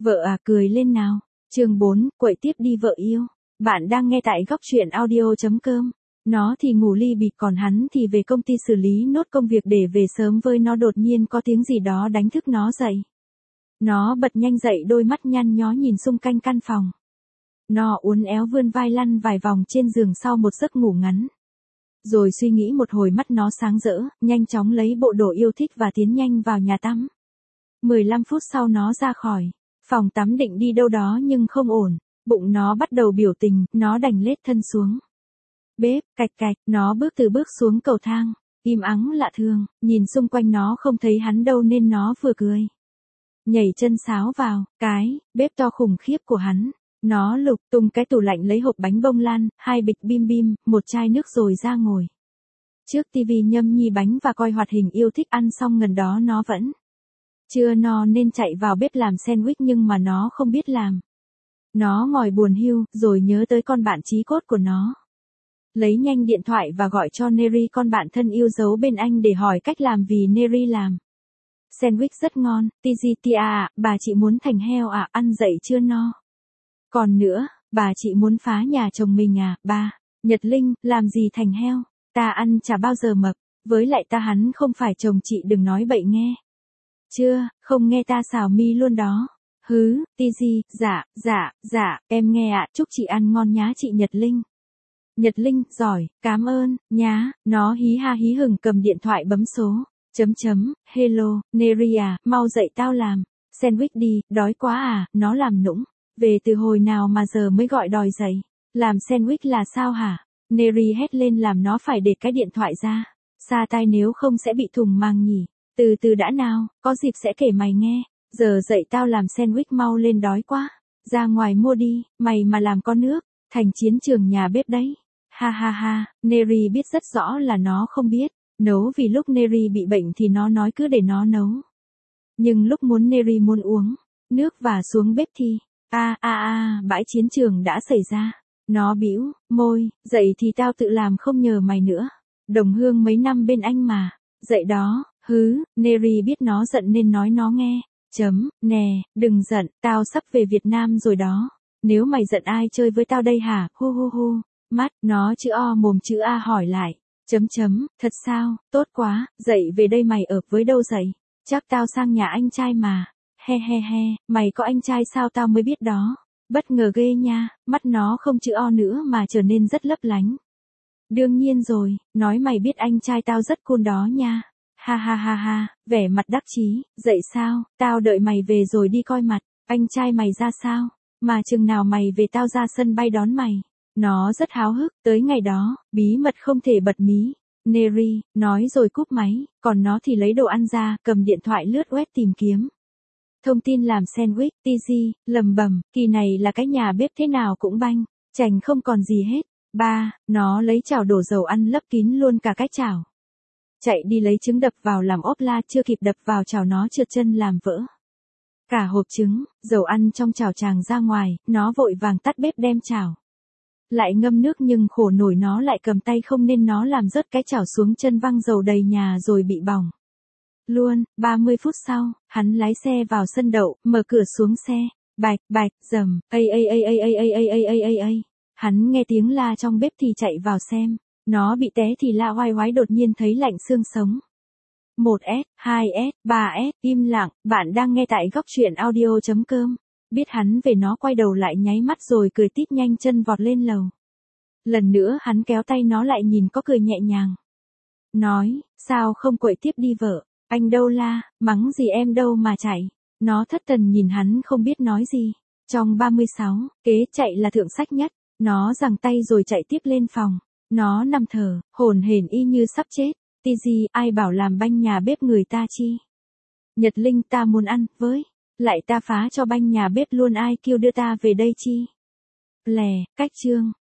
Vợ à, cười lên nào. Chương 4, quậy tiếp đi vợ yêu. Bạn đang nghe tại góc truyện audio.com. Nó thì ngủ li bịch còn hắn thì về công ty xử lý nốt công việc để về sớm với nó. Đột nhiên có tiếng gì đó đánh thức nó dậy. Nó bật nhanh dậy, đôi mắt nhăn nhó nhìn xung quanh căn phòng. Nó uốn éo vươn vai lăn vài vòng trên giường sau một giấc ngủ ngắn. Rồi suy nghĩ một hồi, mắt nó sáng rỡ, nhanh chóng lấy bộ đồ yêu thích và tiến nhanh vào nhà tắm. 15 phút sau nó ra khỏi phòng tắm định đi đâu đó nhưng không ổn, bụng nó bắt đầu biểu tình, nó đành lết thân xuống bếp, cạch cạch, nó bước xuống cầu thang, im ắng lạ thường, nhìn xung quanh nó không thấy hắn đâu nên nó vừa cười, nhảy chân sáo vào cái bếp to khủng khiếp của hắn. Nó lục tung cái tủ lạnh lấy hộp bánh bông lan, 2 bịch bim bim, một chai nước rồi ra ngồi trước tivi nhâm nhi bánh và coi hoạt hình yêu thích. Ăn xong gần đó nó vẫn chưa no nên chạy vào bếp làm sandwich nhưng mà nó không biết làm. Nó ngồi buồn hiu rồi nhớ tới con bạn chí cốt của nó. Lấy nhanh điện thoại và gọi cho Neri, con bạn thân yêu giấu bên anh, để hỏi cách làm vì Neri làm sandwich rất ngon. Tia à, bà chị muốn thành heo à, ăn dậy chưa no. Còn nữa, bà chị muốn phá nhà chồng mình à, ba. Nhật Linh, làm gì thành heo, ta ăn chả bao giờ mập, với lại ta hắn không phải chồng chị, đừng nói bậy nghe. Chưa, không nghe ta xào mi luôn đó. Hứ, Tizi, dạ, em nghe ạ, chúc chị ăn ngon nhá chị Nhật Linh. Nhật Linh, giỏi, cảm ơn, nhá. Nó hí ha hí hửng cầm điện thoại bấm số. Hello, Neri à, mau dậy tao làm sandwich đi, đói quá à. Nó làm nũng, về từ hồi nào mà giờ mới gọi đòi dậy. Làm sandwich là sao hả? Neri hét lên làm nó phải để cái điện thoại ra xa tai nếu không sẽ bị thùng màng nhỉ. Từ từ đã nào, có dịp sẽ kể mày nghe. Giờ dậy tao làm sandwich, mau lên, đói quá. Ra ngoài mua đi, mày mà làm có nước, thành chiến trường nhà bếp đấy. Ha ha ha, Neri biết rất rõ là nó không biết nấu, vì lúc Neri bị bệnh thì nó nói cứ để nó nấu. Nhưng lúc Neri muốn uống nước và xuống bếp thì, bãi chiến trường đã xảy ra. Nó bĩu môi, dậy thì tao tự làm không nhờ mày nữa. Đồng hương mấy năm bên anh mà. Dậy đó. Hứ, Neri biết nó giận nên nói nó nghe. Nè, đừng giận, tao sắp về Việt Nam rồi đó. Nếu mày giận ai chơi với tao đây hả? Hu. Mắt, nó chữ O mồm chữ A hỏi lại. Thật sao, tốt quá, dậy về đây mày ở với đâu dậy? Chắc tao sang nhà anh trai mà. He, mày có anh trai sao tao mới biết đó. Bất ngờ ghê nha, mắt nó không chữ O nữa mà trở nên rất lấp lánh. Đương nhiên rồi, nói mày biết anh trai tao rất cool đó nha. Ha, vẻ mặt đắc chí, dậy sao, tao đợi mày về rồi đi coi mặt, anh trai mày ra sao, mà chừng nào mày về tao ra sân bay đón mày. Nó rất háo hức, tới ngày đó, bí mật không thể bật mí. Neri, nói rồi cúp máy, còn nó thì lấy đồ ăn ra, cầm điện thoại lướt web tìm kiếm thông tin làm sandwich. Tizi, lầm bầm, kỳ này là cái nhà bếp thế nào cũng banh, chành không còn gì hết. Ba, nó lấy chảo đổ dầu ăn lấp kín luôn cả cái chảo. Chạy đi lấy trứng đập vào làm ốp la, chưa kịp đập vào chảo nó trượt chân làm vỡ cả hộp trứng, dầu ăn trong chảo tràn ra ngoài, nó vội vàng tắt bếp đem chảo lại ngâm nước, nhưng khổ nổi nó lại cầm tay không nên nó làm rớt cái chảo xuống chân, văng dầu đầy nhà rồi bị bỏng luôn. 30 phút sau, hắn lái xe vào sân đậu, mở cửa xuống xe, bạch, rầm, ai. Hắn nghe tiếng la trong bếp thì chạy vào xem. Nó bị té thì la oai, đột nhiên thấy lạnh xương sống. 1S, 2S, 3S, im lặng. Bạn đang nghe tại góc truyện audio.com. Biết hắn về nó quay đầu lại nháy mắt rồi cười tít, nhanh chân vọt lên lầu. Lần nữa hắn kéo tay nó lại, nhìn có cười nhẹ nhàng. Nói, sao không quậy tiếp đi vợ, anh đâu la, mắng gì em đâu mà chạy. Nó thất thần nhìn hắn không biết nói gì. Trong 36, kế chạy là thượng sách nhất. Nó giằng tay rồi chạy tiếp lên phòng. Nó nằm thở, hổn hển y như sắp chết. Tizi, ai bảo làm banh nhà bếp người ta chi? Nhật Linh, ta muốn ăn, với lại ta phá cho banh nhà bếp luôn, ai kêu đưa ta về đây chi? Cách chương.